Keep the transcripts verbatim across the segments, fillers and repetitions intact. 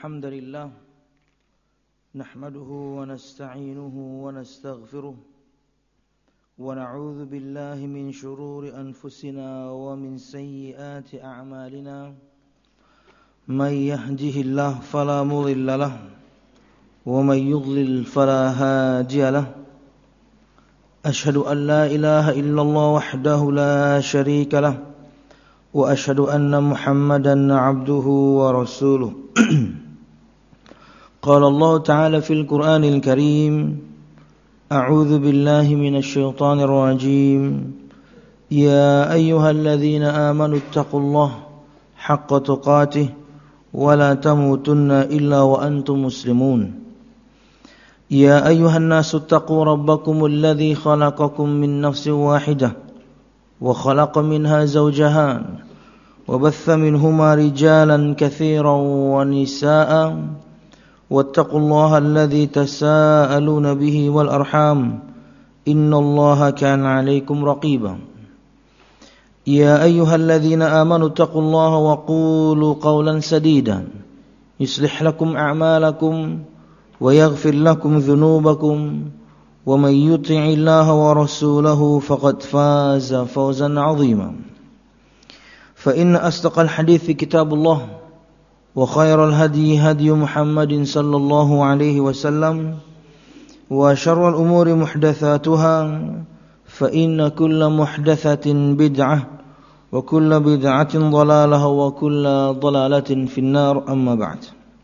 الحمد لله نحمده ونستعينه ونستغفره ونعوذ بالله من شرور أنفسنا ومن سيئات أعمالنا من يهده الله فلا مضل له ومن يضلل فلا هادي له أشهد أن لا إله إلا الله وحده لا شريك له وأشهد أن محمدا عبده ورسوله قال الله تعالى في القرآن الكريم أعوذ بالله من الشيطان الرجيم يا أيها الذين آمنوا اتقوا الله حق تقاته ولا تموتن إلا وأنتم مسلمون يا أيها الناس اتقوا ربكم الذي خلقكم من نفس واحدة وخلق منها زوجها وبث منهما رجالا كثيرا ونساء واتقوا الله الذي تساءلون به والأرحام إن الله كان عليكم رقيبا يا أيها الذين آمنوا اتقوا الله وقولوا قولا سديدا يصلح لكم أعمالكم ويغفر لكم ذنوبكم ومن يطع الله ورسوله فقد فاز فوزا عظيما فإن أصدق الحديث كتاب الله وخير الهدي هدي محمد صلى الله عليه وسلم وشر الأمور محدثاتها فإن كل محدثة بدعة وكل بدعة ضلالة وكل ضلالة في النار أما بعد.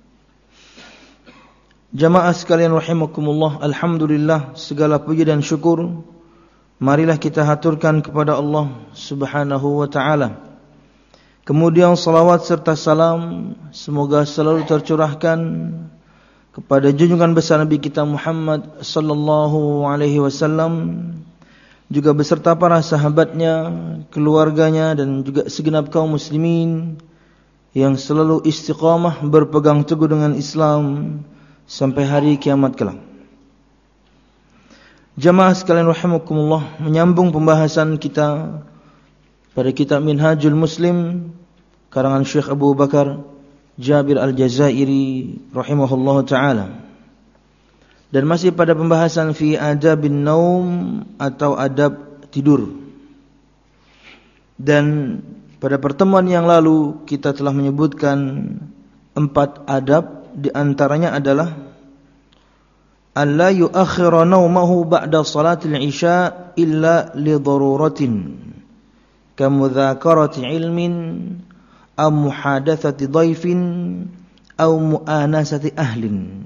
Jamaah sekalian rahimakumullah, alhamdulillah, segala puji dan syukur marilah kita haturkan kepada Allah Subhanahu wa taala. Kemudian salawat serta salam semoga selalu tercurahkan kepada junjungan besar Nabi kita Muhammad sallallahu alaihi wasallam, juga beserta para sahabatnya, keluarganya dan juga segenap kaum muslimin yang selalu istiqamah berpegang teguh dengan Islam sampai hari kiamat kelak. Jamaah sekalian rahimakumullah, menyambung pembahasan kita pada kitab Minhajul Muslim karangan Syekh Abu Bakar Jabir Al-Jazairi rahimahullahu taala. Dan masih pada pembahasan fi adabin naum atau adab tidur. Dan pada pertemuan yang lalu kita telah menyebutkan empat adab, di antaranya adalah alla yuakhkhira naumahu ba'da salatil isya illa li daruratin kamudzakarati ilmin aw muhadatsati dhaifin aw mu'anasati ahlin.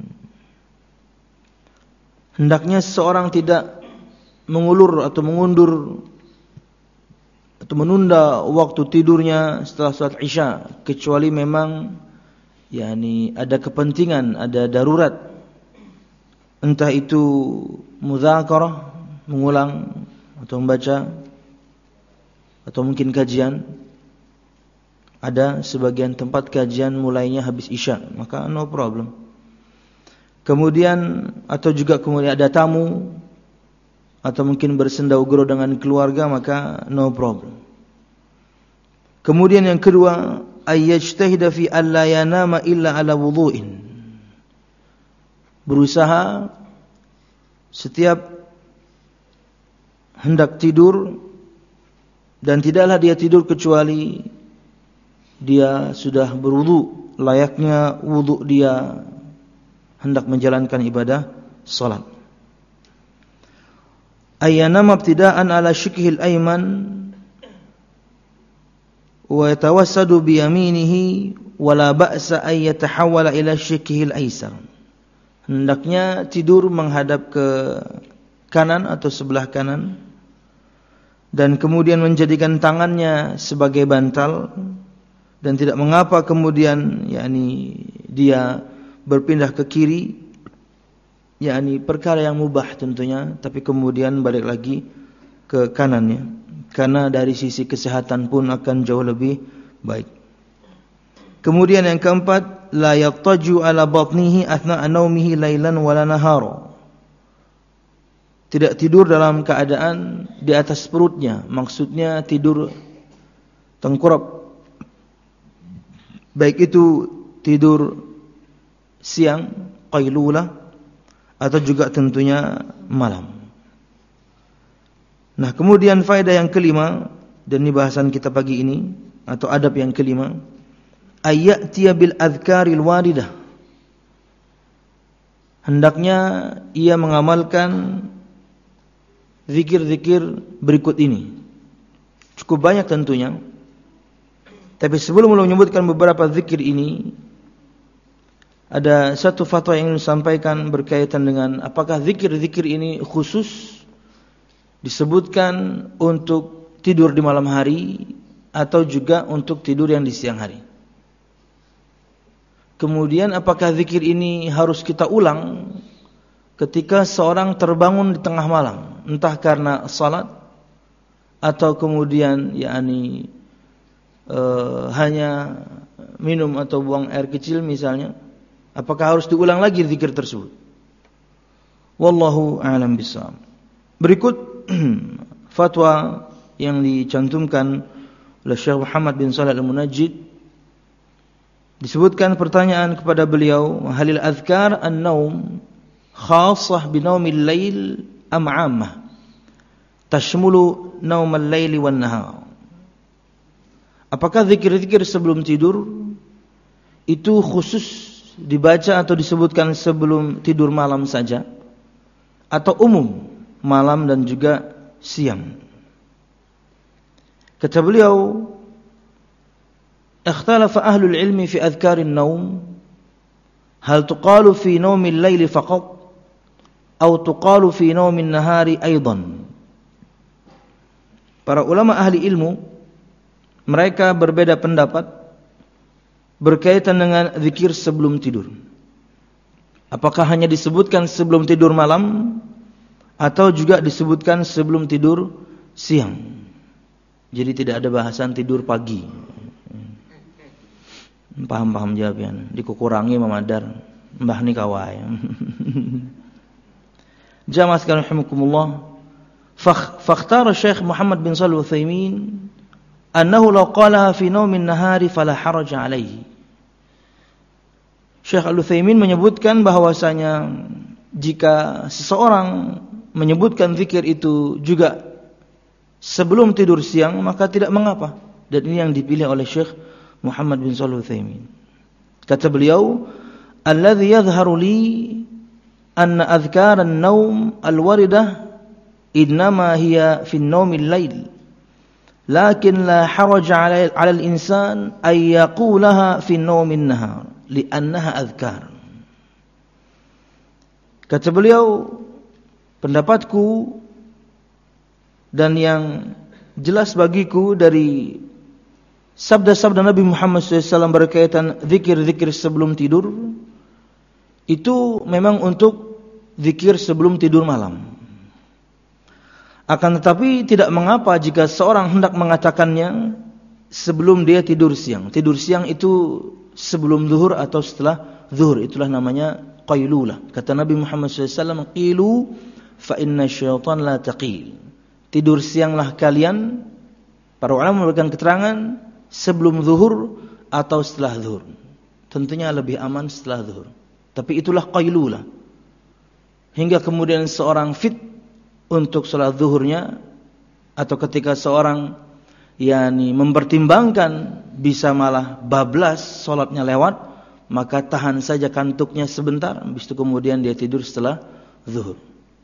Hendaknya seseorang tidak mengulur atau mengundur atau menunda waktu tidurnya setelah salat isya kecuali memang yakni ada kepentingan, ada darurat, entah itu mudzakarah, mengulang atau membaca, atau mungkin kajian. Ada sebagian tempat kajian mulainya habis isya, maka no problem. Kemudian atau juga kemudian ada tamu atau mungkin bersenda-gurau dengan keluarga, maka no problem. Kemudian yang kedua, ayyajtahida fi alla yanama illa ala wudhu'in. Berusaha setiap hendak tidur dan tidaklah dia tidur kecuali dia sudah berwudu, layaknya wudu dia hendak menjalankan ibadah salat. Ayyanama ibtida'an ala shikhil ayman wa yatawassadu bi yaminihi wala ba'sa ay yatahawwala ila shikhil aysar. Hendaknya tidur menghadap ke kanan atau sebelah kanan dan kemudian menjadikan tangannya sebagai bantal, dan tidak mengapa kemudian yakni dia berpindah ke kiri, yakni perkara yang mubah tentunya, tapi kemudian balik lagi ke kanannya, karena dari sisi kesehatan pun akan jauh lebih baik. Kemudian yang keempat, la yattaju ala batnihi athna'a naumihi lailan wala nahara. Tidak tidur dalam keadaan di atas perutnya, maksudnya tidur tengkurap, baik itu tidur siang, qailulah, atau juga tentunya malam. Nah, kemudian faedah yang kelima, dan ini bahasan kita pagi ini, atau adab yang kelima, ayyatiya bil adhkaril waridah. Hendaknya ia mengamalkan zikir-zikir berikut ini. Cukup banyak tentunya. Tapi sebelum menyebutkan beberapa zikir ini, ada satu fatwa yang ingin disampaikan berkaitan dengan apakah zikir-zikir ini khusus disebutkan untuk tidur di malam hari atau juga untuk tidur yang di siang hari. Kemudian apakah zikir ini harus kita ulang ketika seorang terbangun di tengah malam, entah karena salat atau kemudian yakni e, hanya minum atau buang air kecil misalnya, apakah harus diulang lagi zikir tersebut? Wallahu a'lam bishawab. Berikut fatwa yang dicantumkan oleh Syekh Muhammad bin Shalih Al-Munajjid. Disebutkan pertanyaan kepada beliau, halil azkar an-naum khassah bi naumil lail am 'ammah tashmulu naumal laili wan nahar? Apakah zikir-zikir sebelum tidur itu khusus dibaca atau disebutkan sebelum tidur malam saja, atau umum malam dan juga siang? Kata beliau, ikhtalafa ahlul ilmi fi adhkarin naum, hal tuqalu fi naumil laili faqat atau tuqalu fi naumin nahari aidan. Para ulama ahli ilmu mereka berbeda pendapat berkaitan dengan zikir sebelum tidur. Apakah hanya disebutkan sebelum tidur malam atau juga disebutkan sebelum tidur siang? Jadi tidak ada bahasan tidur pagi. Paham-paham jawabnya. Dikukurangi memadar. Mbah ni kawai. Jamaah sekalian rahimakumullah. Fakhtara Syekh Muhammad bin Shalih Al-Utsaimin annahu law qalaha fi naumin nahari fala haraja alaihi. Syekh Al-Utsaimin menyebutkan bahwasanya jika seseorang menyebutkan zikir itu juga sebelum tidur siang, maka tidak mengapa. Dan ini yang dipilih oleh Syekh Muhammad bin Shalih Al-Utsaimin. Kata beliau, alladhi yadhharu li anna adhkar an-naum al-waridah innama hiya fi an-naumil lail, lakin la haraja 'ala al-insan ay yaqulaha fi an-naumin nahar li'annaha adhkar. Kata beliau, pendapatku dan yang jelas bagiku dari sabda-sabda Nabi Muhammad shallallahu alaihi wasallam berkaitan zikir-zikir sebelum tidur, itu memang untuk zikir sebelum tidur malam. Akan tetapi tidak mengapa jika seorang hendak mengatakannya sebelum dia tidur siang. Tidur siang itu sebelum zuhur atau setelah zuhur, itulah namanya qailulah. Kata Nabi Muhammad shallallahu alaihi wasallam, qilu fa inna syaitan la taqil. Tidur sianglah kalian. Para ulama memberikan keterangan sebelum zuhur atau setelah zuhur. Tentunya lebih aman setelah zuhur. Tapi itulah qailulah. Hingga kemudian seorang fit untuk salat zuhurnya, atau ketika seorang yakni mempertimbangkan bisa malah bablas salatnya lewat, maka tahan saja kantuknya sebentar, habis itu kemudian dia tidur setelah zuhur.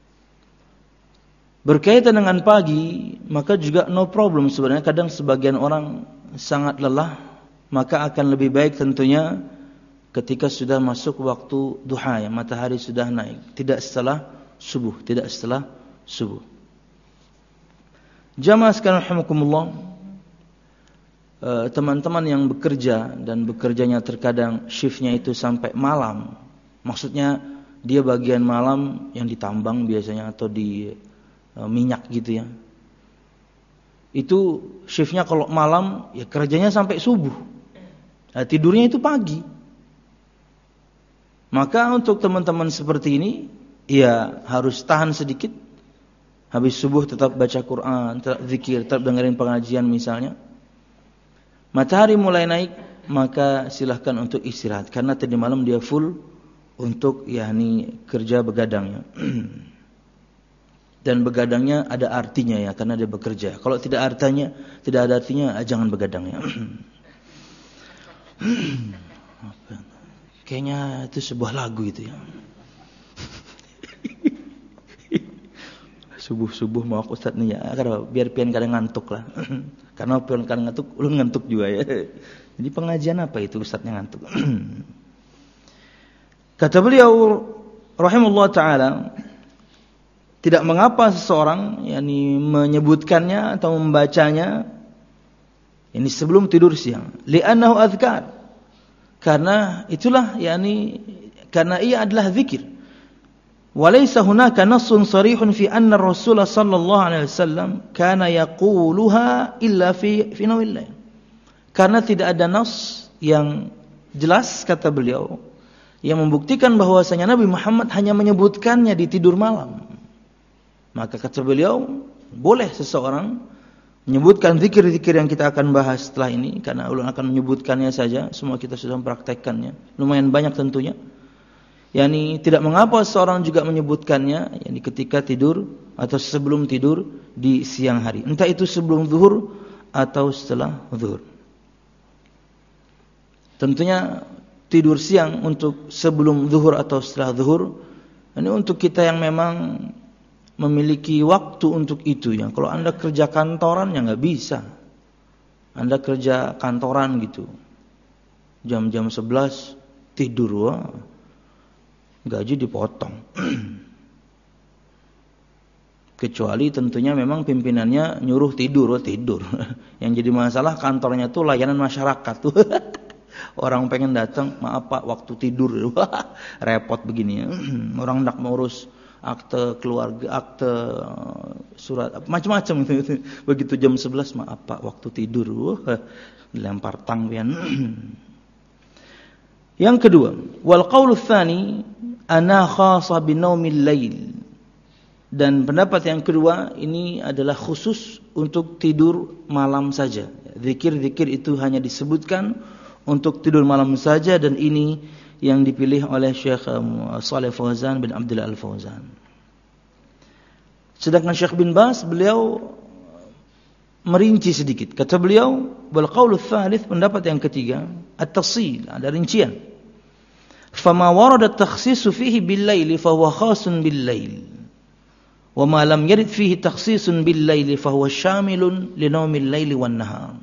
Berkaitan dengan pagi, maka juga no problem sebenarnya. Kadang sebagian orang sangat lelah, maka akan lebih baik tentunya ketika sudah masuk waktu duha, ya, matahari sudah naik, tidak setelah subuh, tidak setelah subuh. Jamaah sekalian rahimakumullah, teman-teman yang bekerja dan bekerjanya terkadang shiftnya itu sampai malam, maksudnya dia bagian malam yang ditambang biasanya atau di minyak gitu ya, itu shiftnya kalau malam ya kerjanya sampai subuh, nah, tidurnya itu pagi. Maka untuk teman-teman seperti ini ya harus tahan sedikit, habis subuh tetap baca Quran, tetap zikir, tetap dengerin pengajian misalnya. Matahari mulai naik, maka silahkan untuk istirahat, karena tadi malam dia full untuk yakni kerja begadangnya. Dan begadangnya ada artinya ya, karena dia bekerja. Kalau tidak artinya, tidak ada artinya, jangan begadang ya. Kayaknya itu sebuah lagu itu ya. Subuh-subuh mau aku Ustaz nih ya, karena biar pian kadang ngantuk lah. Karena pian kadang ngantuk, ulun ngantuk juga ya. Jadi pengajian apa itu Ustaznya ngantuk? Kata beliau rahimahullah taala, tidak mengapa seseorang yakni menyebutkannya atau membacanya ini sebelum tidur siang. Li'annahu azkar. Karena itulah yakni karena ia adalah zikir. Walaysa hunaka nassun sarihun fi anna Rasulullah sallallahu alaihi wasallam kana yaquluha illa fi fi nawmil lail. Karena tidak ada nas yang jelas kata beliau yang membuktikan bahwasanya Nabi Muhammad hanya menyebutkannya di tidur malam. Maka kata beliau, boleh seseorang menyebutkan zikir-zikir yang kita akan bahas setelah ini, karena ulun akan menyebutkannya saja, semua kita sudah mempraktekkannya, lumayan banyak tentunya. Yani tidak mengapa seseorang juga menyebutkannya, yani ketika tidur atau sebelum tidur di siang hari, entah itu sebelum zuhur atau setelah zuhur. Tentunya tidur siang untuk sebelum zuhur atau setelah zuhur, ini untuk kita yang memang memiliki waktu untuk itu ya. Kalau Anda kerja kantoran ya nggak bisa. Anda kerja kantoran gitu, jam-jam sebelas tidur, wah, gaji dipotong. Kecuali tentunya memang pimpinannya nyuruh tidur, wah, tidur. Yang jadi masalah kantornya tuh layanan masyarakat tuh. Orang pengen datang, maaf Pak, waktu tidur. Wah, repot begini ya. Orang hendak mengurus akte keluarga, akte surat, macam-macam itu. Begitu jam sebelas, maaf Pak, waktu tidur. Wah, dilempar tangpian. Yang kedua, wal qaulu tsani ana khassa bi naumil lail. Dan pendapat yang kedua ini adalah khusus untuk tidur malam saja. Zikir-zikir itu hanya disebutkan untuk tidur malam saja, dan ini yang dipilih oleh Syekh Shalih Fauzan bin Abdullah Al-Fauzan. Sedangkan Syekh bin Baz beliau merinci sedikit. Kata beliau, wal qaulu tsalits, pendapat yang ketiga, at-tafsil, ada rincian. Fama warada at-takhsisu fihi bil-laili fa huwa khasun bil-lail. Wa ma lam yarid fihi takhsisun bil-laili fa huwa syamilun li naumil laili wan nahar.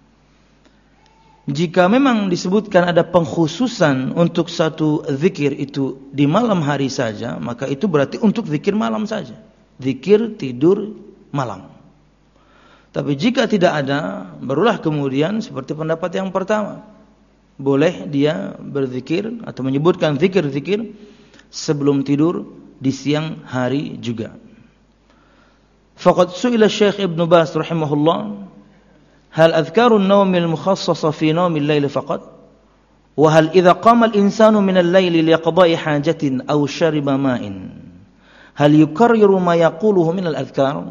Jika memang disebutkan ada pengkhususan untuk satu zikir itu di malam hari saja, maka itu berarti untuk zikir malam saja. Zikir tidur malam. Tapi jika tidak ada, barulah kemudian seperti pendapat yang pertama, boleh dia berzikir atau menyebutkan zikir-zikir sebelum tidur di siang hari juga. Faqad su'ila Syekh Ibn Baz rahimahullah, hal adhkarun nawmil mukhassasa fi nawmil layli faqat? Wa hal idza qama al-insanu min al-layli liqada'i hajatin aw shariba ma'in, hal yukarriru ma yaquluhu min al-adhkar?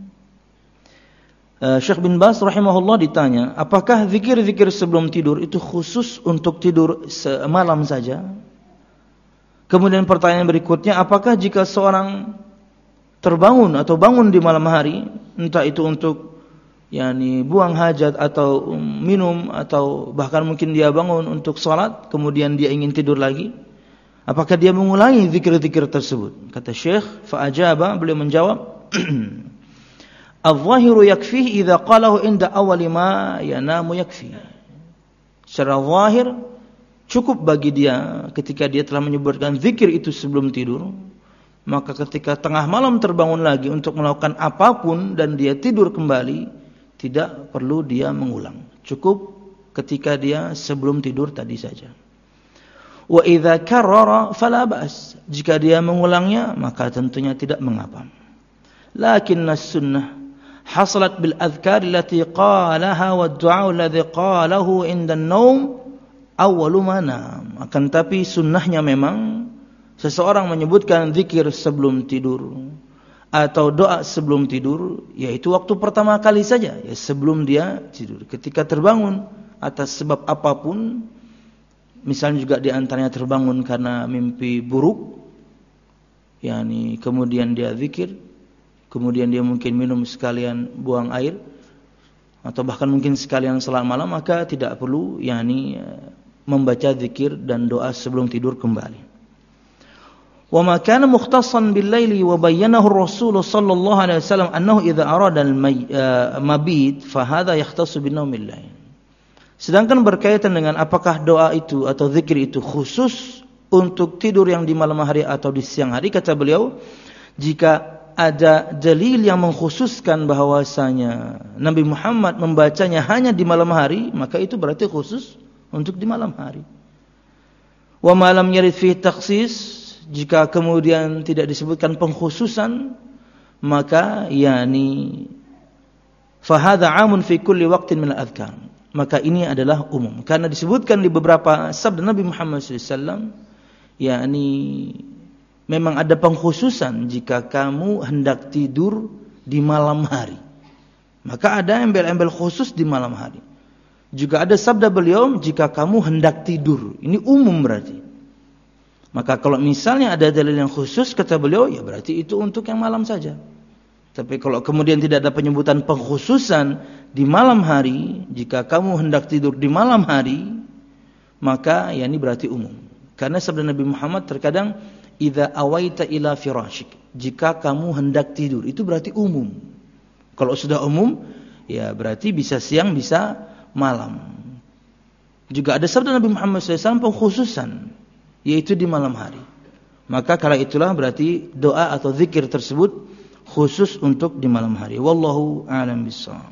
Uh, Syekh bin Baz rahimahullah ditanya, apakah zikir-zikir sebelum tidur itu khusus untuk tidur semalam saja? Kemudian pertanyaan berikutnya, apakah jika seorang terbangun atau bangun di malam hari, entah itu untuk yakni buang hajat atau minum, atau bahkan mungkin dia bangun untuk salat, kemudian dia ingin tidur lagi, apakah dia mengulangi zikir-zikir tersebut? Kata Syekh, fa ajaba, beliau menjawab, adh-dhahiru yakfihi idza qalahu inda awwali ma yanamu yakfi. Secara zahir cukup bagi dia ketika dia telah menyebutkan zikir itu sebelum tidur, maka ketika tengah malam terbangun lagi untuk melakukan apapun dan dia tidur kembali, tidak perlu dia mengulang. Cukup ketika dia sebelum tidur tadi saja. Wa idza karrara fala ba's. Jika dia mengulangnya, maka tentunya tidak mengapa. Lakinna sunnah hasalat bil adhkar allati qalaha wa ad-du'a alladhi qalahu inda an-naum awwalu ma nam. Akan tapi sunnahnya memang seseorang menyebutkan zikir sebelum tidur atau doa sebelum tidur, yaitu waktu pertama kali saja, ya sebelum dia tidur. Ketika terbangun atas sebab apapun, misalnya juga di antaranya terbangun karena mimpi buruk, yakni kemudian dia zikir, kemudian dia mungkin minum sekalian buang air, atau bahkan mungkin sekalian salat malam, maka tidak perlu yakni membaca zikir dan doa sebelum tidur kembali. Wa ma kana mukhtassan bil laili wa bayyanahu ar-rasul sallallahu alaihi wasallam annahu idza arada al-mabit fa hadha yahtassu bin naumil lail. Sedangkan berkaitan dengan apakah doa itu atau zikir itu khusus untuk tidur yang di malam hari atau di siang hari, kata beliau, jika ada dalil yang mengkhususkan bahwasanya Nabi Muhammad membacanya hanya di malam hari, maka itu berarti khusus untuk di malam hari. Wa ma lam yarid fi takhsis, jika kemudian tidak disebutkan pengkhususan, maka yani fa hadza 'amun fi kulli waqtin min al-adhkar. Maka ini adalah umum karena disebutkan di beberapa sabda Nabi Muhammad sallallahu alaihi wasallam, yakni memang ada pengkhususan jika kamu hendak tidur di malam hari. Maka ada embel-embel khusus di malam hari. Juga ada sabda beliau, jika kamu hendak tidur. Ini umum berarti. Maka kalau misalnya ada dalil yang khusus, kata beliau, ya berarti itu untuk yang malam saja. Tapi kalau kemudian tidak ada penyebutan pengkhususan di malam hari, jika kamu hendak tidur di malam hari, maka ya ini berarti umum. Karena sabda Nabi Muhammad terkadang, idza awaita ila firashik, jika kamu hendak tidur, itu berarti umum. Kalau sudah umum, ya berarti bisa siang, bisa malam. Juga ada sabda Nabi Muhammad sallallahu alaihi wasallam pengkhususan, yaitu di malam hari. Maka kala itulah berarti doa atau zikir tersebut khusus untuk di malam hari. Wallahu a'lam bishawab.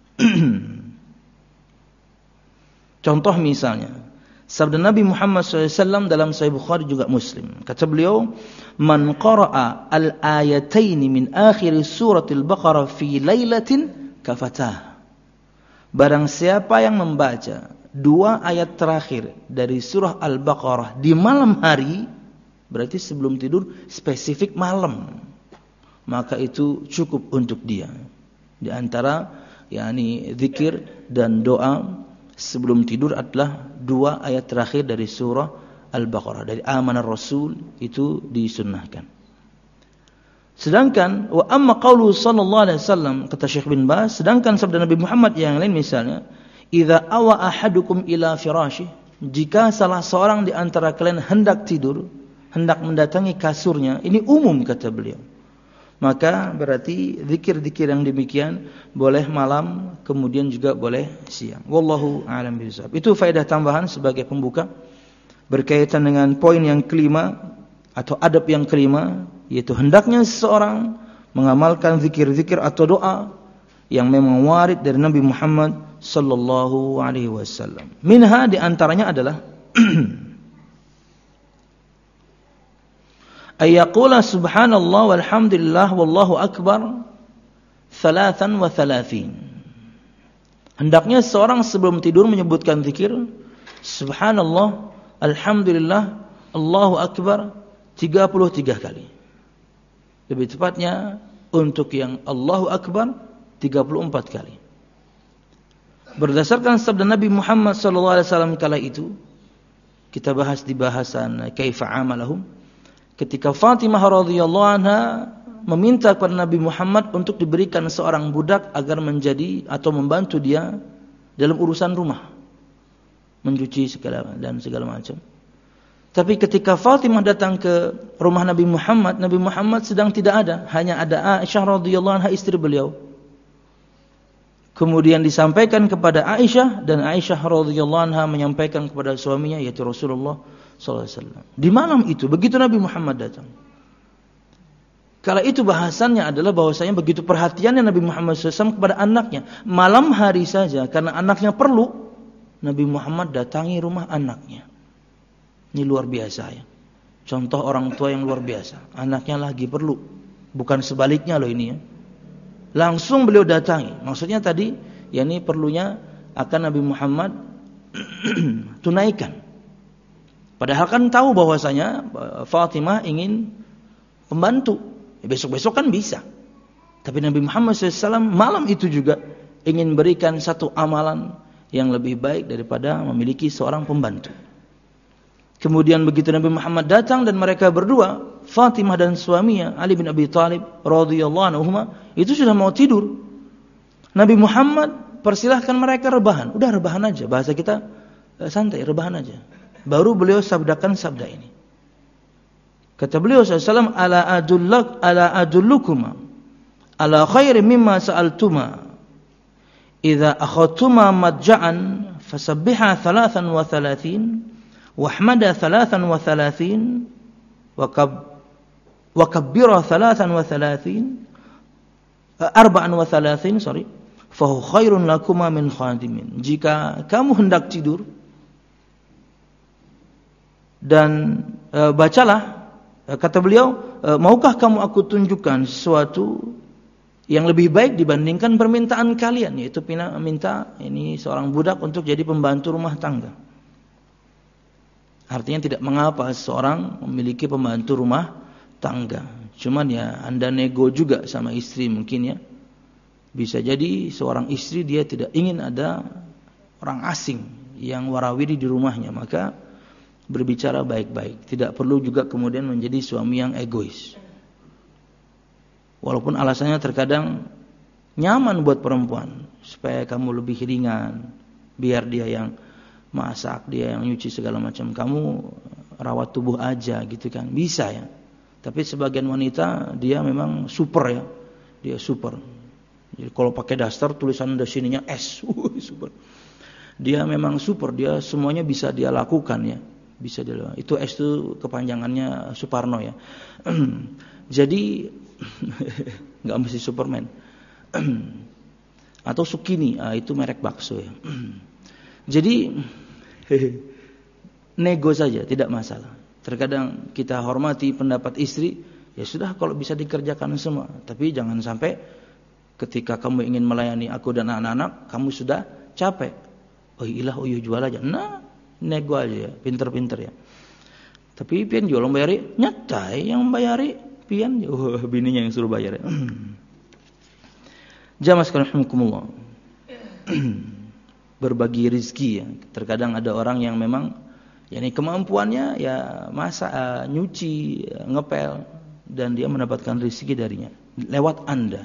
Contoh misalnya, sabda Nabi Muhammad sallallahu alaihi wasallam dalam Sahih Bukhari juga Muslim. Kata beliau, "Man qara'a al-ayataini min akhir suratil Baqarah fi lailatin kafatah." Barang siapa yang membaca dua ayat terakhir dari surah Al-Baqarah di malam hari, berarti sebelum tidur, spesifik malam, maka itu cukup untuk dia. Di antara yakni zikir dan doa sebelum tidur adalah dua ayat terakhir dari surah Al-Baqarah, dari Amanar Rasul, itu disunnahkan. Sedangkan wa amma qaulu sallallahu alaihi wasallam, kata Syekh bin Baz, sedangkan sabda Nabi Muhammad yang lain misalnya, idza awa ahadukum ila firasyih, jika salah seorang di antara kalian hendak tidur, hendak mendatangi kasurnya, ini umum kata beliau. Maka berarti zikir-zikir yang demikian boleh malam, kemudian juga boleh siang. Wallahu a'lam bishawab. Itu faedah tambahan sebagai pembuka berkaitan dengan poin yang kelima atau adab yang kelima, yaitu hendaknya seseorang mengamalkan zikir-zikir atau doa yang memang warid dari Nabi Muhammad sallallahu alaihi wasallam. Minha, di antaranya adalah ayaqula subhanallah walhamdulillah wallahu akbar thalathan wa thalathin. Hendaknya seorang sebelum tidur menyebutkan zikir subhanallah, alhamdulillah, Allahu akbar tiga puluh tiga kali. Lebih tepatnya untuk yang Allahu akbar tiga puluh empat kali. Berdasarkan sabda Nabi Muhammad sallallahu alaihi wasallam kala itu, kita bahas di bahasan kaifa amalahum, ketika Fatimah radhiyallahu anha meminta kepada Nabi Muhammad untuk diberikan seorang budak agar menjadi atau membantu dia dalam urusan rumah, mencuci segala dan segala macam. Tapi ketika Fatimah datang ke rumah Nabi Muhammad, Nabi Muhammad sedang tidak ada, hanya ada Aisyah radhiyallahu anha, istri beliau. Kemudian disampaikan kepada Aisyah, dan Aisyah radhiyallahu anha menyampaikan kepada suaminya, yaitu Rasulullah sallallahu alaihi wasallam. Di malam itu begitu Nabi Muhammad datang, kala itu bahasannya adalah bahwasanya begitu perhatiannya Nabi Muhammad sallallahu alaihi wasallam kepada anaknya. Malam hari saja, karena anaknya perlu, Nabi Muhammad datangi rumah anaknya. Ini luar biasa ya. Contoh orang tua yang luar biasa. Anaknya lagi perlu, bukan sebaliknya loh ini ya. Langsung beliau datangi. Maksudnya tadi, ya ini perlunya akan Nabi Muhammad tunaikan. Padahal kan tahu bahwasanya Fatimah ingin pembantu. Ya, besok-besok kan bisa. Tapi Nabi Muhammad shallallahu alaihi wasallam malam itu juga ingin berikan satu amalan yang lebih baik daripada memiliki seorang pembantu. Kemudian begitu Nabi Muhammad datang dan mereka berdua, Fatimah dan suaminya Ali bin Abi Thalib radhiyallahu anhuma, itu sudah mau tidur. Nabi Muhammad persilahkan mereka rebahan. Udah rebahan aja, bahasa kita santai, rebahan aja. Baru beliau sabdakan sabda ini. Kata beliau sallallahu alaihi wasallam, ala adullak ala adullukuma ala khairi mimma sa'altuma idza akhadtuma madja'an fasabbiha thalathan wa thalathin wahmada thalathan wa thalathin wakab wakabbira thalathan wa thalathin arba'an wa thalathin sorry fahu khairun lakuma min khadimin. Jika kamu hendak tidur dan e, bacalah, kata beliau, e, maukah kamu aku tunjukkan sesuatu yang lebih baik dibandingkan permintaan kalian, yaitu minta ini seorang budak untuk jadi pembantu rumah tangga. Artinya tidak mengapa seorang memiliki pembantu rumah tangga. Cuman ya Anda nego juga sama istri mungkin ya. Bisa jadi seorang istri dia tidak ingin ada orang asing yang warawiri di rumahnya, maka berbicara baik-baik. Tidak perlu juga kemudian menjadi suami yang egois. Walaupun alasannya terkadang nyaman buat perempuan, supaya kamu lebih ringan, biar dia yang masak, dia yang nyuci segala macam, kamu rawat tubuh aja gitu kan, bisa ya. Tapi sebagian wanita dia memang super ya, dia super. Jadi kalau pakai daster tulisan di sininya S, uh, super. Dia memang super, dia semuanya bisa dia lakukan ya, bisa dia. Itu S itu kepanjangannya Suparno ya. Jadi nggak mesti Superman. Atau Sukini, ah, itu merek bakso ya. Jadi nego saja, tidak masalah. Terkadang kita hormati pendapat istri, ya sudah kalau bisa dikerjakan semua. Tapi jangan sampai ketika kamu ingin melayani aku dan anak-anak, kamu sudah capek. Oh ilah, oh jual aja. Nah, nego aja ya, pinter-pinter ya. Tapi pian jual bayari, nyatai yang bayari pian, oh bininya yang suruh bayar. Jamaah sekalian rahimakumullah. Berbagi rezeki ya. Terkadang ada orang yang memang yakni kemampuannya ya masak, uh, nyuci, uh, ngepel, dan dia mendapatkan rezeki darinya lewat Anda.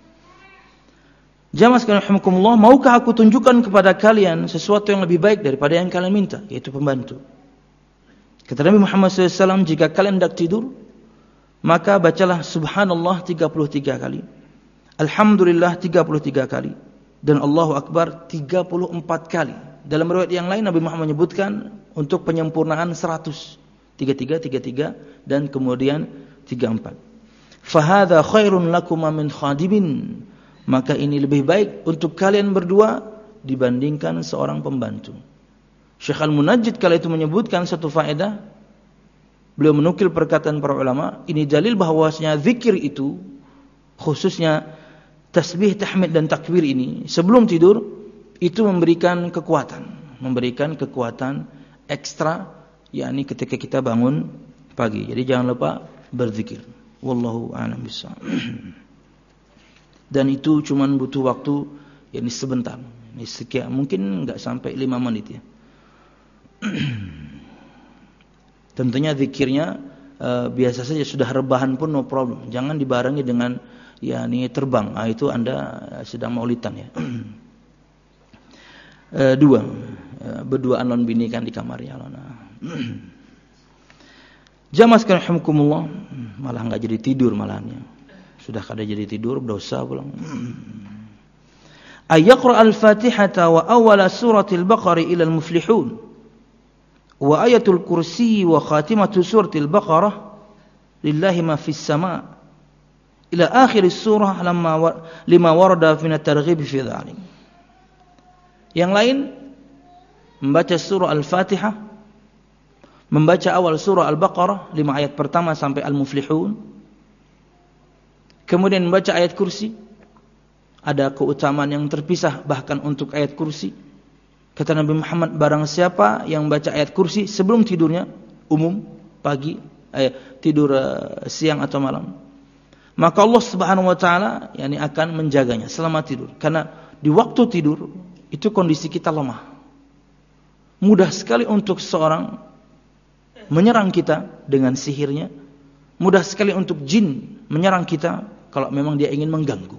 Jamaah sekalian rahimakumullah, maukah aku tunjukkan kepada kalian sesuatu yang lebih baik daripada yang kalian minta, yaitu pembantu. Kata Nabi Muhammad shallallahu alaihi wasallam, jika kalian hendak tidur, maka bacalah subhanallah tiga puluh tiga kali, alhamdulillah tiga puluh tiga kali, dan Allahu Akbar tiga puluh empat kali. Dalam riwayat yang lain Nabi Muhammad menyebutkan untuk penyempurnaan seratus, tiga tiga, tiga tiga, dan kemudian tiga empat. Fahadha khairun lakuma min khadimin. Maka ini lebih baik untuk kalian berdua dibandingkan seorang pembantu. Syekh Al-Munajjid kala itu menyebutkan satu faedah. Beliau menukil perkataan para ulama, ini dalil bahwasanya zikir itu, khususnya tasbih, tahmid dan takbir ini sebelum tidur itu memberikan kekuatan, memberikan kekuatan ekstra, yakni ketika kita bangun pagi. Jadi jangan lupa berzikir. Wallahu a'lam bishawab. Dan itu cuma butuh waktu yakni sebentar. Ini sekian, mungkin enggak sampai lima menit ya. Tentunya zikirnya uh, biasa saja, sudah rebahan pun no problem. Jangan dibarengi dengan ya ini terbang. Ah, itu Anda sedang maulidan ya. uh, dua, uh, berduaan non bini kan di kamarnya. Jamaah sekalian rahimakumullah, malah enggak jadi tidur malahnya. Sudah kada jadi tidur, dosa pulang. Ayaqra al-Fatihata wa awwala suratil Baqarah ila al-Muflihun. Wa ayatul kursi wa khatimatu suratil Baqarah lillahi ma fis sama' ila akhir surah lamma lima warada fi at-targhib fi dhalik. Yang lain membaca surah Al-Fatihah, membaca awal surah Al-Baqarah lima ayat pertama sampai Al-Muflihun. Kemudian membaca ayat kursi. Ada keutamaan yang terpisah bahkan untuk ayat kursi. Kata Nabi Muhammad, barang siapa yang baca ayat kursi sebelum tidurnya, umum, pagi, eh, tidur uh, siang atau malam, maka Allah Subhanahu wa taala yakni akan menjaganya selama tidur. Karena di waktu tidur itu kondisi kita lemah. Mudah sekali untuk seorang menyerang kita dengan sihirnya. Mudah sekali untuk jin menyerang kita kalau memang dia ingin mengganggu.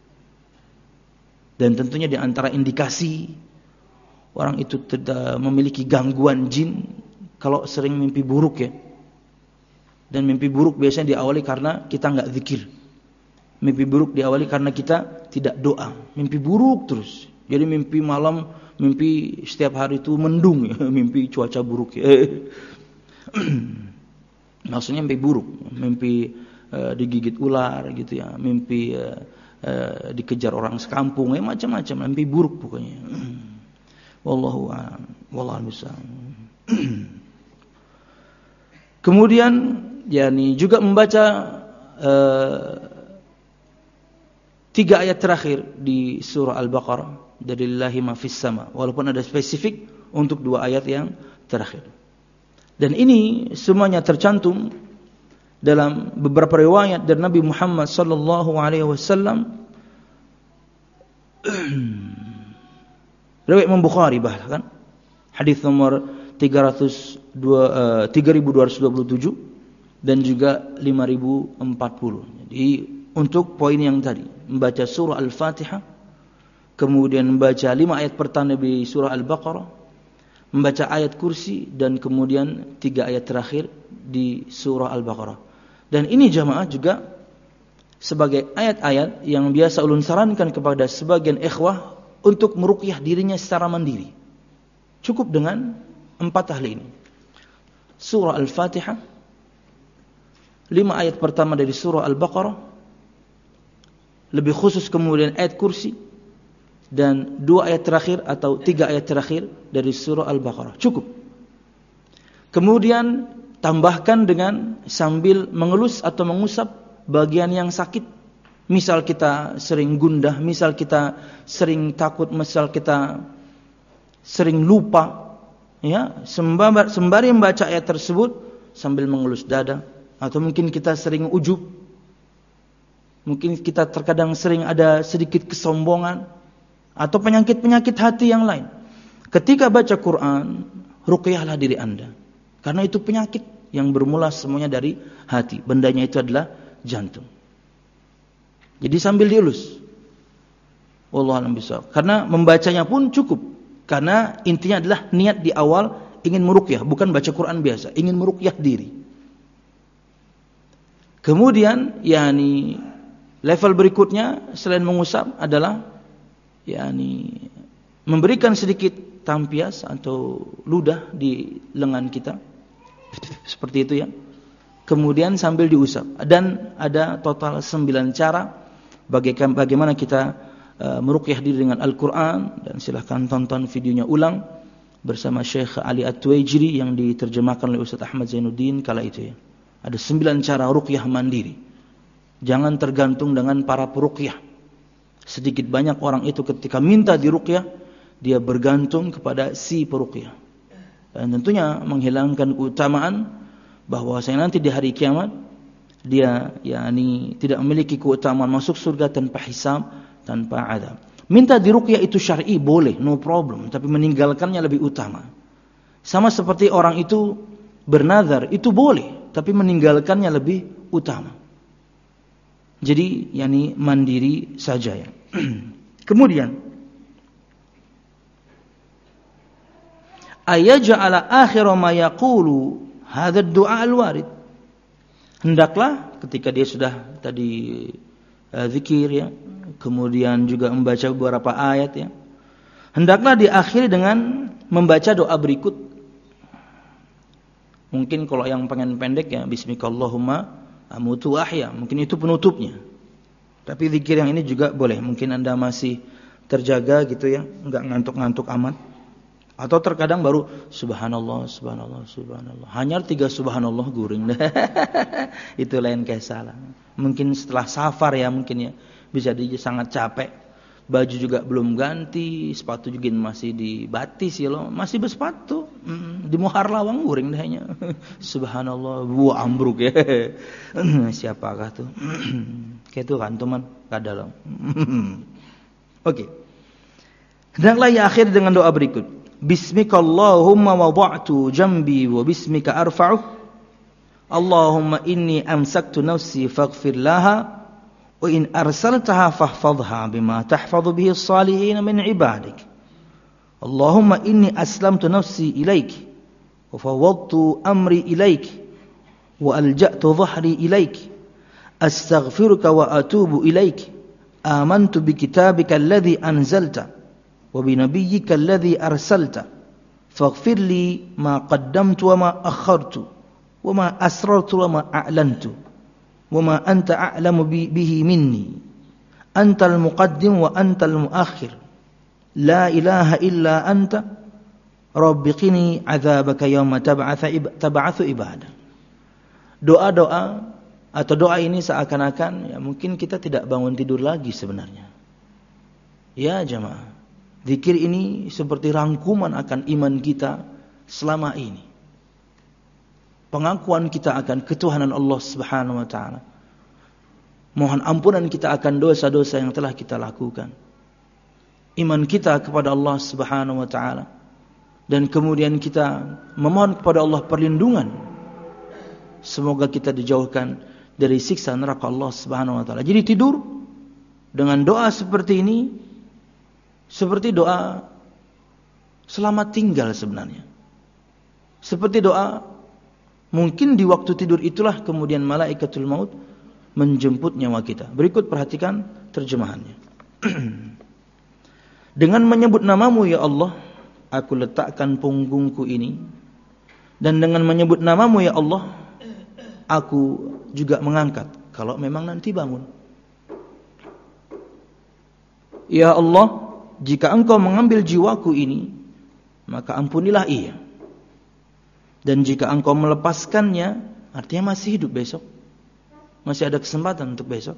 Dan tentunya di antara indikasi orang itu tidak memiliki gangguan jin kalau sering mimpi buruk ya. Dan mimpi buruk biasanya diawali karena kita enggak zikir. Mimpi buruk diawali karena kita tidak doa. Mimpi buruk terus. Jadi mimpi malam, mimpi setiap hari itu mendung ya, mimpi cuaca buruk ya. Maksudnya mimpi buruk, mimpi uh, digigit ular gitu ya, mimpi uh, uh, dikejar orang sekampung ya, macam-macam mimpi buruk pokoknya. Wallahu a'lam, wallahu a'lam. Kemudian yakni juga membaca uh, tiga ayat terakhir di surah Al-Baqarah, dari lillahi ma fis sama, walaupun ada spesifik untuk dua ayat yang terakhir. Dan ini semuanya tercantum dalam beberapa riwayat dari Nabi Muhammad sallallahu alaihi wasallam. Riwayat Imam Bukhari bahkan hadis nomor tiga ribu dua ratus dua puluh tujuh dan juga lima ribu empat puluh. Jadi untuk poin yang tadi, membaca surah Al-Fatihah, kemudian membaca lima ayat pertama di surah Al-Baqarah, membaca ayat kursi, dan kemudian tiga ayat terakhir di surah Al-Baqarah. Dan ini jamaah juga sebagai ayat-ayat yang biasa ulun sarankan kepada sebagian ikhwah untuk meruqyah dirinya secara mandiri. Cukup dengan empat ahli ini. Surah Al-Fatihah, lima ayat pertama dari surah Al-Baqarah, lebih khusus kemudian ayat kursi, dan dua ayat terakhir atau tiga ayat terakhir dari surah Al-Baqarah. Cukup. Kemudian tambahkan dengan sambil mengelus atau mengusap bagian yang sakit. Misal kita sering gundah, misal kita sering takut, misal kita sering lupa, ya, sembari membaca ayat tersebut sambil mengelus dada, atau mungkin kita sering ujub, mungkin kita terkadang sering ada sedikit kesombongan atau penyakit-penyakit hati yang lain. Ketika baca Quran, ruqyahlah diri Anda, karena itu penyakit yang bermula semuanya dari hati. Bendanya itu adalah jantung. Jadi sambil dielus. Wallahu a'lam bishawab. Karena membacanya pun cukup. Karena intinya adalah niat di awal ingin meruqyah, bukan baca Quran biasa, ingin meruqyah diri. Kemudian yakni level berikutnya selain mengusap adalah yakni memberikan sedikit tampias atau ludah di lengan kita. Seperti itu ya. Kemudian sambil diusap. Dan ada total sembilan cara bagaimana kita uh, meruqyah diri dengan Al-Quran. Dan silahkan tonton videonya ulang bersama Syekh Ali At-Tuwaijiri yang diterjemahkan oleh Ustaz Ahmad Zainuddin kala itu ya. Ada sembilan cara ruqyah mandiri. Jangan tergantung dengan para peruqyah. Sedikit banyak orang itu ketika minta diruqyah, dia bergantung kepada si peruqyah. Dan tentunya menghilangkan keutamaan bahwa saya nanti di hari kiamat dia yakni tidak memiliki keutamaan masuk surga tanpa hisab, tanpa adab. Minta diruqyah itu syar'i boleh, no problem, tapi meninggalkannya lebih utama. Sama seperti orang itu bernazar, itu boleh, tapi meninggalkannya lebih utama. Jadi yakni mandiri saja ya. Kemudian ayaj'ala akhir ma yaqulu hadha ad-du'a al-warid. Hendaklah ketika dia sudah tadi uh, zikir ya, kemudian juga membaca beberapa ayat ya, hendaklah diakhiri dengan membaca doa berikut. Mungkin kalau yang pengen pendek ya, bismikallahumma amutu ahya, mungkin itu penutupnya. Tapi zikir yang ini juga boleh, mungkin Anda masih terjaga gitu ya, enggak ngantuk-ngantuk amat. Atau terkadang baru subhanallah, subhanallah, subhanallah. Hanya tiga subhanallah guring. Itu lain kayak salah. Mungkin setelah safar ya, mungkin ya, bisa jadi sangat capek. Baju juga belum ganti, sepatu juga masih dibatis ya loh, masih bersepatu. Hmm, di Muhar Lawang guring dehnya. Subhanallah, buah ambruk ya. Siapakah tuh? Kayak itu kan teman, kadalam. Oke. Hendaklah ya akhir dengan doa berikut. bismika Allahumma wada'tu jambi wa bismika arfa'uh. Allahumma inni amsaktu nafsi faghfir laha wa in arsaltaha fahfadhha bima tahfadhu bihi as-salihin min ibadik. Allahumma inni aslamtu nafsi ilaik wa fawwadtu amri ilaik wa alja'tu dhahri ilaik astaghfiruka wa atubu ilaik amantu bi kitabika alladhi anzalta wa bi nabiyyika alladhi arsalta faghfir li ma qaddamtu wa ma akhartu wa ma asrartu wa ma a'lantu wa ma anta a'lamu bihi minni antal muqaddim wa antal muakhir la ilaha illa anta rabbi qini adzabaka yawma tab'atsu ibadah. Doa-doa atau doa ini seakan-akan ya mungkin kita tidak bangun tidur lagi sebenarnya. Ya jamaah, zikir ini seperti rangkuman akan iman kita selama ini. Pengakuan kita akan ketuhanan Allah Subhanahu wa taala. Mohon ampunan kita akan dosa-dosa yang telah kita lakukan. Iman kita kepada Allah Subhanahu wa taala. Dan kemudian kita memohon kepada Allah perlindungan. Semoga kita dijauhkan dari siksa neraka Allah Subhanahu wa taala. Jadi tidur dengan doa seperti ini seperti doa selamat tinggal sebenarnya. Seperti doa mungkin di waktu tidur itulah kemudian malaikatul maut menjemput nyawa kita. Berikut perhatikan terjemahannya. Dengan menyebut namamu ya Allah, aku letakkan punggungku ini. Dan dengan menyebut namamu ya Allah, aku juga mengangkat kalau memang nanti bangun. Ya Allah, jika engkau mengambil jiwaku ini, maka ampunilah ia. Dan jika engkau melepaskannya, artinya masih hidup besok. Masih ada kesempatan untuk besok.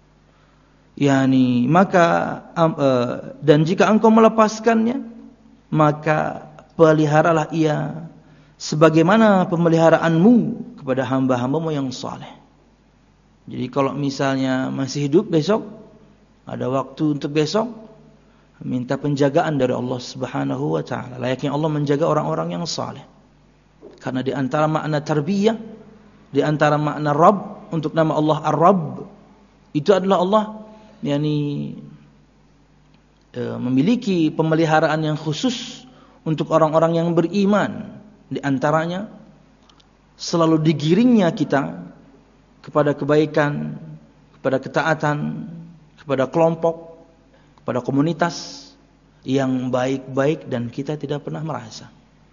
Yani, maka um, uh, dan jika engkau melepaskannya, maka peliharalah ia sebagaimana pemeliharaanmu kepada hamba-hambamu yang saleh. Jadi kalau misalnya masih hidup besok, ada waktu untuk besok, minta penjagaan dari Allah Subhanahu wa taala. Layaknya Allah menjaga orang-orang yang saleh. Karena di antara makna tarbiyah, di antara makna Rabb untuk nama Allah Ar-Rabb, itu adalah Allah yakni e, memiliki pemeliharaan yang khusus untuk orang-orang yang beriman. Di antaranya selalu digiringnya kita kepada kebaikan, kepada ketaatan, kepada kelompok, kepada komunitas yang baik-baik dan kita tidak pernah merasa.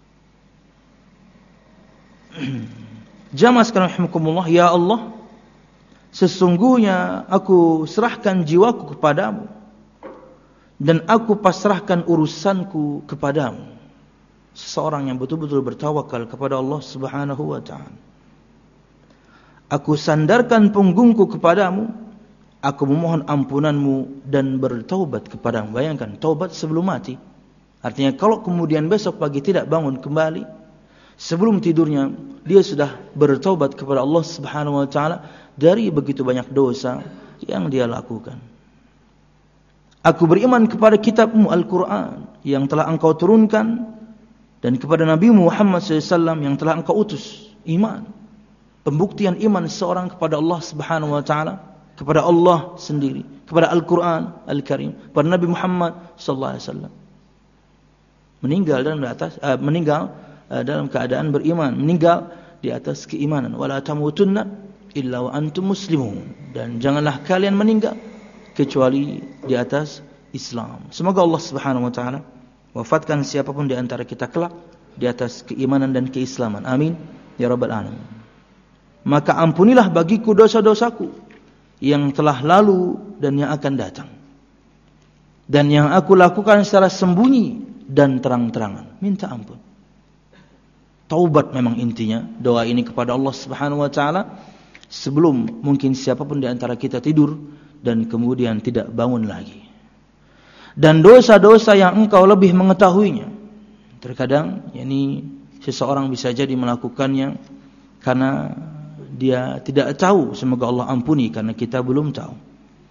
Jamaah sekalian rahimakumullah, ya Allah, sesungguhnya aku serahkan jiwaku kepadamu dan aku pasrahkan urusanku kepadamu. Seseorang yang betul-betul bertawakal kepada Allah Subhanahu wa taala. Aku sandarkan punggungku kepadamu, aku memohon ampunanmu dan bertaubat kepadamu. Bayangkan, taubat sebelum mati. Artinya kalau kemudian besok pagi tidak bangun kembali, sebelum tidurnya dia sudah bertaubat kepada Allah Subhanahu wa taala dari begitu banyak dosa yang dia lakukan. Aku beriman kepada kitabmu Al-Qur'an yang telah engkau turunkan dan kepada Nabi Muhammad sallallahu alaihi wasallam yang telah engkau utus. Iman, pembuktian iman seorang kepada Allah Subhanahu wa taala, kepada Allah sendiri, kepada Al-Qur'an Al-Karim, kepada Nabi Muhammad sallallahu alaihi wasallam. Meninggal dalam atas uh, meninggal dalam keadaan beriman, meninggal di atas keimanan. Wala tamutunna illa wa antum muslimun. Dan janganlah kalian meninggal kecuali di atas Islam. Semoga Allah Subhanahu wa taala wafatkan siapapun di antara kita kelak di atas keimanan dan keislaman. Amin ya rabbal alamin. Maka ampunilah bagiku dosa-dosaku yang telah lalu dan yang akan datang, dan yang aku lakukan secara sembunyi dan terang-terangan. Minta ampun. Taubat memang intinya doa ini kepada Allah Subhanahu wa taala sebelum mungkin siapapun di antara kita tidur dan kemudian tidak bangun lagi. Dan dosa-dosa yang engkau lebih mengetahuinya. Terkadang yakni seseorang bisa jadi melakukannya karena dia tidak tahu, semoga Allah ampuni karena kita belum tahu.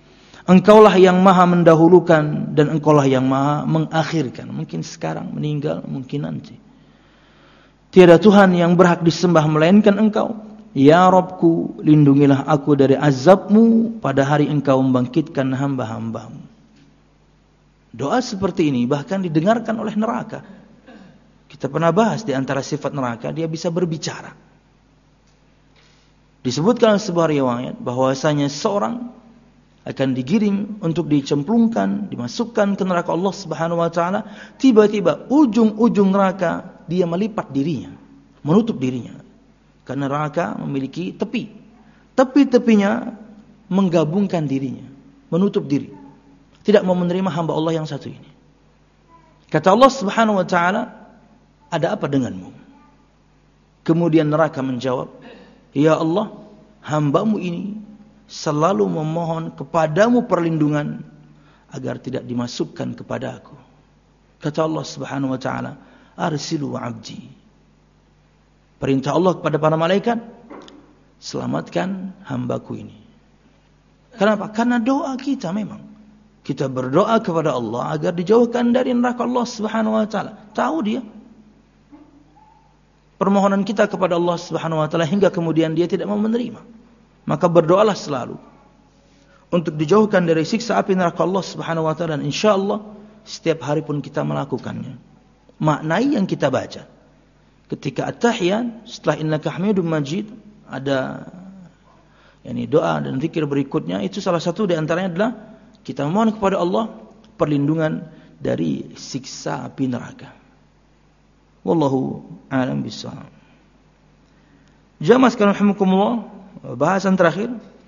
Engkaulah yang maha mendahulukan dan engkaulah yang maha mengakhirkan. Mungkin sekarang meninggal, mungkin nanti. Tiada Tuhan yang berhak disembah melainkan engkau. Ya Rabbku, lindungilah aku dari azabmu pada hari engkau membangkitkan hamba-hambamu. Doa seperti ini bahkan didengarkan oleh neraka. Kita pernah bahas di antara sifat neraka, dia bisa berbicara. Disebutkan sebuah riwayat bahwasanya seorang akan digiring untuk dicemplungkan, dimasukkan ke neraka Allah Subhanahu wa taala, tiba-tiba ujung-ujung neraka dia melipat dirinya, menutup dirinya. Karena neraka memiliki tepi. Tepi-tepinya menggabungkan dirinya, menutup diri. Tidak mau menerima hamba Allah yang satu ini. Kata Allah Subhanahu wa taala, "Ada apa denganmu?" Kemudian neraka menjawab, "Ya Allah, hamba-Mu ini selalu memohon kepadamu perlindungan agar tidak dimasukkan kepada aku." Kata Allah Subhanahu wa taala, "Arsilu 'abdi." Perintah Allah kepada para malaikat, selamatkan hambaku ini. Kenapa? Karena doa kita memang. Kita berdoa kepada Allah agar dijauhkan dari neraka Allah Subhanahu wa taala. Tahu dia permohonan kita kepada Allah Subhanahu wa taala hingga kemudian dia tidak mau menerima. Maka berdoalah selalu untuk dijauhkan dari siksa api neraka Allah Subhanahu wa taala, dan insyaallah setiap hari pun kita melakukannya. Maknai yang kita baca. Ketika at-tahiyat, setelah innaka Hamidum Majid, ada yakni doa dan zikir berikutnya, itu salah satu di antaranya adalah kita memohon kepada Allah perlindungan dari siksa api neraka. Wallahu a'lam bishawab. Jamaah sekalian rahimakumullah, bahasan terakhir.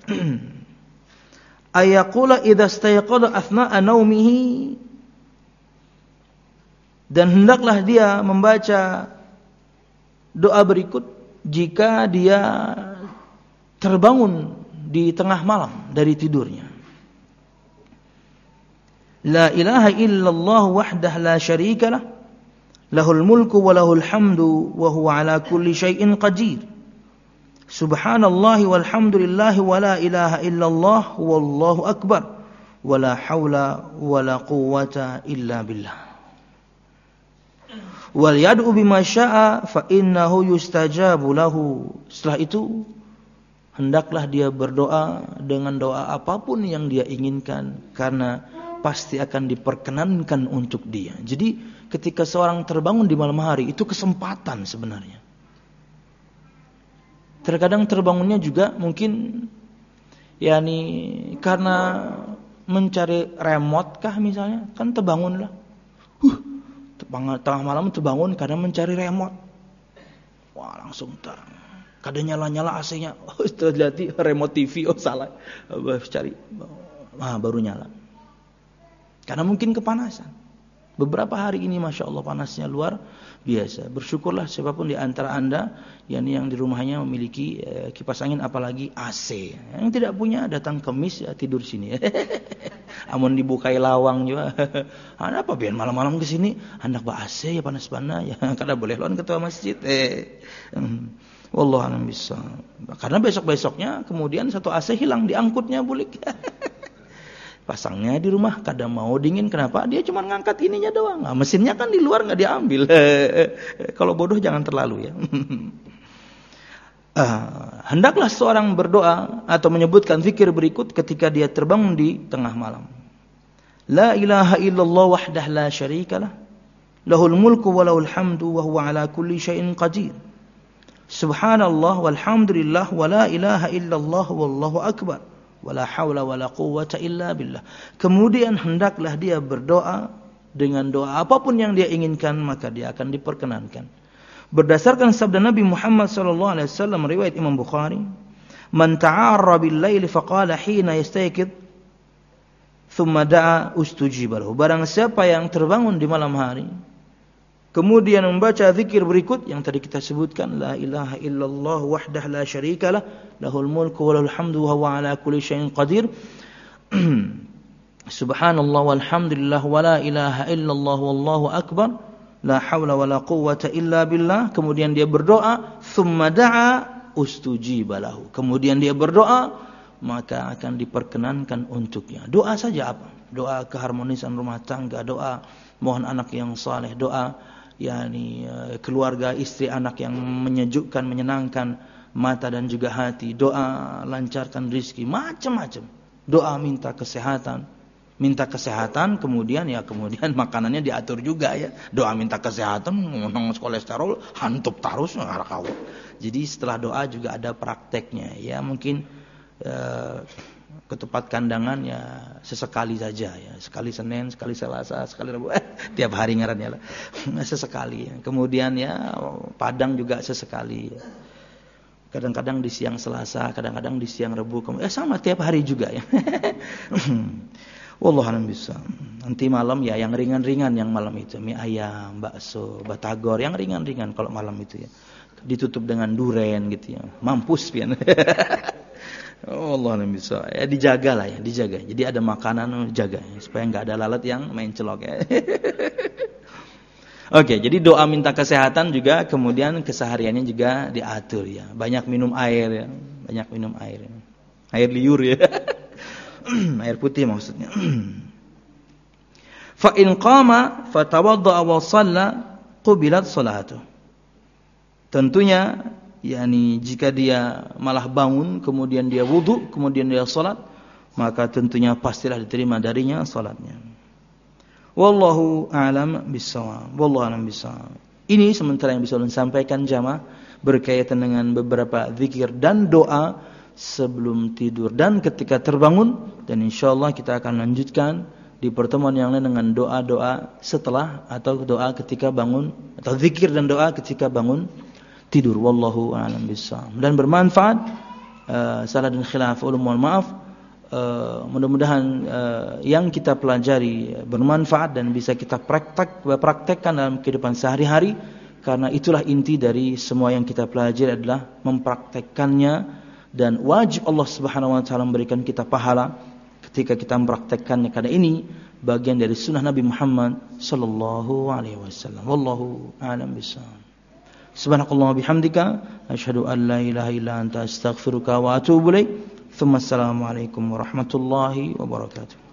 Ayaqula idza istayqadha athna'a naumihi, dan hendaklah dia membaca doa berikut jika dia terbangun di tengah malam dari tidurnya. La ilaha illallah wahdah la syarika lah, lahul mulku wa lahul hamdu wa huwa ala kulli syai'in qadir. Subhanallah walhamdulillah wa la ilaha illallah wallahu akbar wa la hawla wa la quwwata illa billah. Wal yad'u bima syaa fa innahu yustajabu lahu. Setelah itu hendaklah dia berdoa dengan doa apapun yang dia inginkan, karena pasti akan diperkenankan untuk dia. Jadi ketika seorang terbangun di malam hari, itu kesempatan sebenarnya. Terkadang terbangunnya juga mungkin yakni karena mencari remote kah misalnya, kan terbangunlah. Huh, tengah malam terbangun karena mencari remote. Wah, langsung terang. Kadang nyala-nyala A C-nya. Oh, setelah lihat remote T V, oh salah. Cari. Ah, baru nyala. Karena mungkin kepanasan. Beberapa hari ini Masya Allah panasnya luar biasa. Bersyukurlah siapapun di antara anda yang, yang di rumahnya memiliki eh, kipas angin, apalagi A C. Yang tidak punya datang kemis ya tidur sini. Amun dibukai lawang juga. Anda apa biar malam-malam ke sini hendak ba A C ya panas-panas ya. Kada boleh lawan ketua masjid. Eh. Hmm. Wallahu a'lam bishawab. Karena besok-besoknya kemudian satu A C hilang, diangkutnya bulik. Pasangnya di rumah, kadang mau dingin. Kenapa? Dia cuma ngangkat ininya doang. Nah, mesinnya kan di luar nggak diambil. Kalau bodoh jangan terlalu ya. uh, hendaklah seorang berdoa atau menyebutkan zikir berikut ketika dia terbangun di tengah malam. La ilaha illallah wahdah la syarikalah, lahul mulku wa lahul hamdu wa huwa ala kulli syai'in qadir. Subhanallah walhamdulillah wa la ilaha illallah wallahu akbar. Wala haula wala quwwata illa billah. Kemudian hendaklah dia berdoa dengan doa apapun yang dia inginkan, maka dia akan diperkenankan. Berdasarkan sabda Nabi Muhammad sallallahu alaihi wasallam riwayat Imam Bukhari, "Man ta'arra bil lail faqala hina yastayqid thumma da'a ustujiba lahu." Barang siapa yang terbangun di malam hari kemudian membaca zikir berikut yang tadi kita sebutkan, la ilaha illallah wahdah la syarikalah, lahul mulku wa lahul hamdu wa huwa ala kulli syai'in qadir. Subhanallah walhamdulillah wa la ilaha illallah wallahu akbar, la haula wa la quwwata illa billah. Kemudian dia berdoa, thumma da'a ustujiba lahu. Kemudian dia berdoa, maka akan diperkenankan untuknya. Doa saja apa? Doa keharmonisan rumah tangga, doa mohon anak yang saleh, doa yakni keluarga, istri, anak yang menyejukkan, menyenangkan mata dan juga hati, doa lancarkan rezeki, macam-macam. Doa minta kesehatan, minta kesehatan, kemudian ya kemudian makanannya diatur juga ya. Doa minta kesehatan, menang kolesterol, hantup terus ngarak. Jadi setelah doa juga ada prakteknya. Ya mungkin eh, ke tempat kandangan ya sesekali saja ya. Sekali Senin, sekali Selasa, sekali Rabu. Eh, tiap hari ngarannya lah. Sesekali ya. Kemudian ya Padang juga sesekali ya. Kadang-kadang di siang Selasa, kadang-kadang di siang Rabu. Ya sama tiap hari juga ya. Wallahu a'lam bishawab. Nanti malam ya yang ringan-ringan yang malam itu, mie ayam, bakso, batagor, yang ringan-ringan kalau malam itu ya. Ditutup dengan duren gitu ya. Mampus pian. Wallahu a'lam bishawab. Ya dijaga lah ya, dijaga. Jadi ada makanan jaga ya, supaya enggak ada lalat yang main celok ya. Oke, jadi doa minta kesehatan juga kemudian kesehariannya juga diatur ya. Banyak minum air ya, banyak minum air. Ya. Air liur ya. Air putih maksudnya. Fa in qama fatawadda wa shalla qubilat salatuh. Tentunya yakni jika dia malah bangun kemudian dia wudu kemudian dia salat maka tentunya pastilah diterima darinya salatnya. Wallahu a'lam bissawab. Wallahu a'lam bissawab. Ini sementara yang bisa ulun sampaikan jamaah berkaitan dengan beberapa zikir dan doa sebelum tidur dan ketika terbangun, dan insyaallah kita akan lanjutkan di pertemuan yang lain dengan doa-doa setelah atau doa ketika bangun atau zikir dan doa ketika bangun tidur. Wallahu a'lam bissawab. Dan bermanfaat. Uh, salah dan khilaf ulun mohon maaf. Uh, mudah-mudahan uh, yang kita pelajari bermanfaat dan bisa kita praktek praktekkan dalam kehidupan sehari-hari, karena itulah inti dari semua yang kita pelajari adalah mempraktekkannya, dan wajib Allah Subhanahu wa taala memberikan kita pahala ketika kita mempraktekkannya, karena ini bagian dari sunnah Nabi Muhammad sallallahu alaihi wasallam. Wallahu a'lam bishawab. Subhanakallah bihamdika asyhadu an la ilaha illa anta astaghfiruka wa atubu ilaik. Assalamualaikum warahmatullahi wabarakatuh.